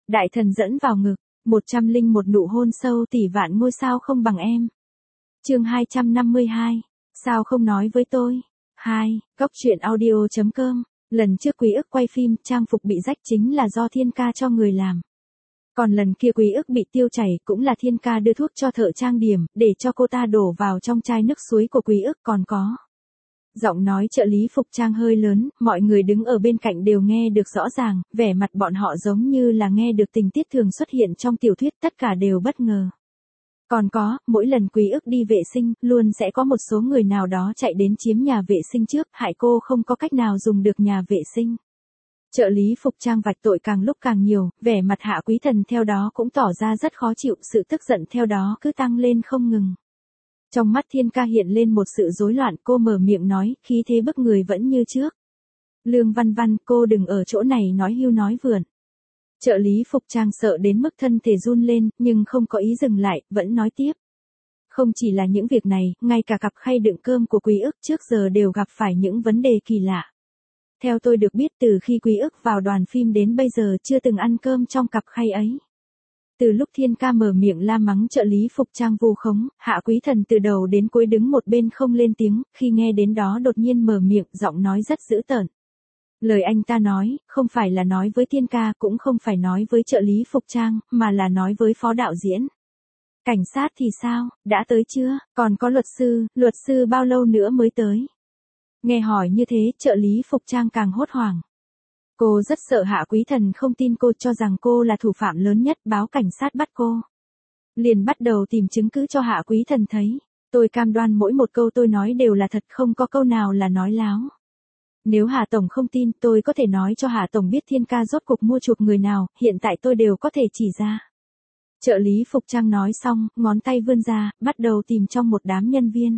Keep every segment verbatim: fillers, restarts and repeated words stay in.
Đại thần dẫn vào ngực, một trăm linh một nụ hôn sâu tỷ vạn ngôi sao không bằng em. Chương hai trăm năm mươi hai, sao không nói với tôi? hai, Góc truyện audio chấm com. Lần trước Quý Ức quay phim, trang phục bị rách chính là do Thiên Ca cho người làm. Còn lần kia Quý Ức bị tiêu chảy cũng là Thiên Ca đưa thuốc cho thợ trang điểm, để cho cô ta đổ vào trong chai nước suối của Quý Ức còn có. Giọng nói trợ lý phục trang hơi lớn, mọi người đứng ở bên cạnh đều nghe được rõ ràng, vẻ mặt bọn họ giống như là nghe được tình tiết thường xuất hiện trong tiểu thuyết, tất cả đều bất ngờ. Còn có, mỗi lần Quý Ức đi vệ sinh, luôn sẽ có một số người nào đó chạy đến chiếm nhà vệ sinh trước, hại cô không có cách nào dùng được nhà vệ sinh. Trợ lý phục trang vạch tội càng lúc càng nhiều, vẻ mặt Hạ Quý Thần theo đó cũng tỏ ra rất khó chịu, sự tức giận theo đó cứ tăng lên không ngừng. Trong mắt Thiên Ca hiện lên một sự rối loạn, cô mở miệng nói, khí thế bức người vẫn như trước. Lương Văn Văn, cô đừng ở chỗ này nói hưu nói vượn. Trợ lý phục trang sợ đến mức thân thể run lên, nhưng không có ý dừng lại, vẫn nói tiếp. Không chỉ là những việc này, ngay cả cặp khay đựng cơm của Quý Ức trước giờ đều gặp phải những vấn đề kỳ lạ. Theo tôi được biết, từ khi Quý Ức vào đoàn phim đến bây giờ chưa từng ăn cơm trong cặp khay ấy. Từ lúc Thiên Ca mở miệng la mắng trợ lý phục trang vu khống, Hạ Quý Thần từ đầu đến cuối đứng một bên không lên tiếng, khi nghe đến đó đột nhiên mở miệng, giọng nói rất dữ tợn. Lời anh ta nói, không phải là nói với Thiên Ca, cũng không phải nói với trợ lý phục trang, mà là nói với phó đạo diễn. Cảnh sát thì sao, đã tới chưa, còn có luật sư, luật sư bao lâu nữa mới tới? Nghe hỏi như thế, trợ lý phục trang càng hốt hoảng. Cô rất sợ Hạ Quý Thần không tin cô, cho rằng cô là thủ phạm lớn nhất, báo cảnh sát bắt cô. Liền bắt đầu tìm chứng cứ cho Hạ Quý Thần thấy. Tôi cam đoan mỗi một câu tôi nói đều là thật, không có câu nào là nói láo. Nếu Hạ Tổng không tin, tôi có thể nói cho Hạ Tổng biết Thiên Ca rốt cuộc mua chuộc người nào, hiện tại tôi đều có thể chỉ ra. Trợ lý phục trang nói xong, ngón tay vươn ra, bắt đầu tìm trong một đám nhân viên.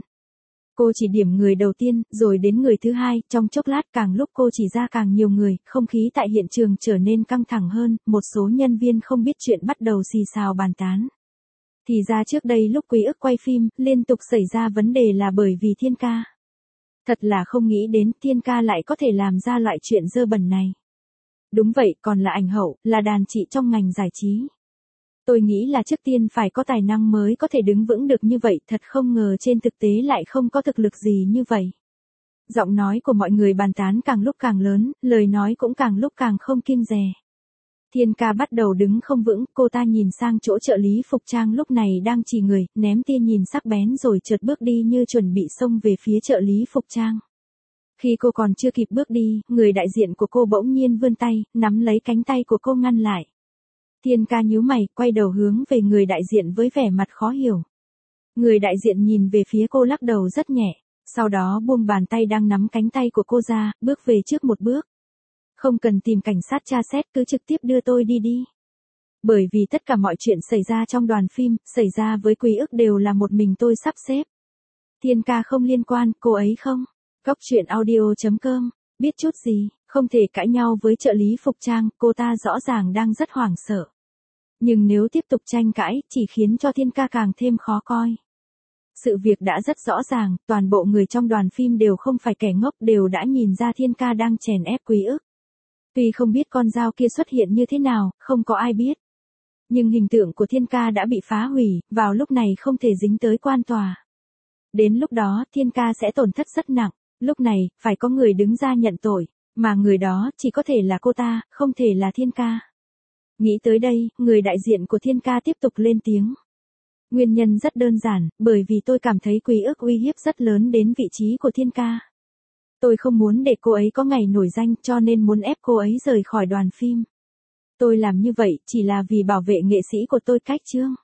Cô chỉ điểm người đầu tiên, rồi đến người thứ hai, trong chốc lát càng lúc cô chỉ ra càng nhiều người, không khí tại hiện trường trở nên căng thẳng hơn, một số nhân viên không biết chuyện bắt đầu xì xào bàn tán. Thì ra trước đây lúc Quý Ức quay phim, liên tục xảy ra vấn đề là bởi vì Thiên Ca. Thật là không nghĩ đến Thiên Ca lại có thể làm ra loại chuyện dơ bẩn này. Đúng vậy, còn là ảnh hậu, là đàn chị trong ngành giải trí. Tôi nghĩ là trước tiên phải có tài năng mới có thể đứng vững được như vậy, thật không ngờ trên thực tế lại không có thực lực gì như vậy. Giọng nói của mọi người bàn tán càng lúc càng lớn, lời nói cũng càng lúc càng không kiêng dè. Thiên Ca bắt đầu đứng không vững, cô ta nhìn sang chỗ trợ lý phục trang lúc này đang chỉ người, ném tia nhìn sắc bén rồi chợt bước đi như chuẩn bị xông về phía trợ lý phục trang. Khi cô còn chưa kịp bước đi, người đại diện của cô bỗng nhiên vươn tay, nắm lấy cánh tay của cô ngăn lại. Thiên Ca nhíu mày, quay đầu hướng về người đại diện với vẻ mặt khó hiểu. Người đại diện nhìn về phía cô lắc đầu rất nhẹ, sau đó buông bàn tay đang nắm cánh tay của cô ra, bước về trước một bước. Không cần tìm cảnh sát tra xét, cứ trực tiếp đưa tôi đi đi. Bởi vì tất cả mọi chuyện xảy ra trong đoàn phim, xảy ra với Quý Ức đều là một mình tôi sắp xếp. Thiên Ca không liên quan, cô ấy không. Góc truyện audio chấm com, biết chút gì, không thể cãi nhau với trợ lý phục trang, cô ta rõ ràng đang rất hoảng sợ. Nhưng nếu tiếp tục tranh cãi, chỉ khiến cho Thiên Ca càng thêm khó coi. Sự việc đã rất rõ ràng, toàn bộ người trong đoàn phim đều không phải kẻ ngốc, đều đã nhìn ra Thiên Ca đang chèn ép Quý Ức. Tuy không biết con dao kia xuất hiện như thế nào, không có ai biết. Nhưng hình tượng của Thiên Ca đã bị phá hủy, vào lúc này không thể dính tới quan tòa. Đến lúc đó, Thiên Ca sẽ tổn thất rất nặng, lúc này, phải có người đứng ra nhận tội, mà người đó chỉ có thể là cô ta, không thể là Thiên Ca. Nghĩ tới đây, người đại diện của Thiên Ca tiếp tục lên tiếng. Nguyên nhân rất đơn giản, bởi vì tôi cảm thấy Quý Ức uy hiếp rất lớn đến vị trí của Thiên Ca. Tôi không muốn để cô ấy có ngày nổi danh, cho nên muốn ép cô ấy rời khỏi đoàn phim. Tôi làm như vậy chỉ là vì bảo vệ nghệ sĩ của tôi. Cách chương.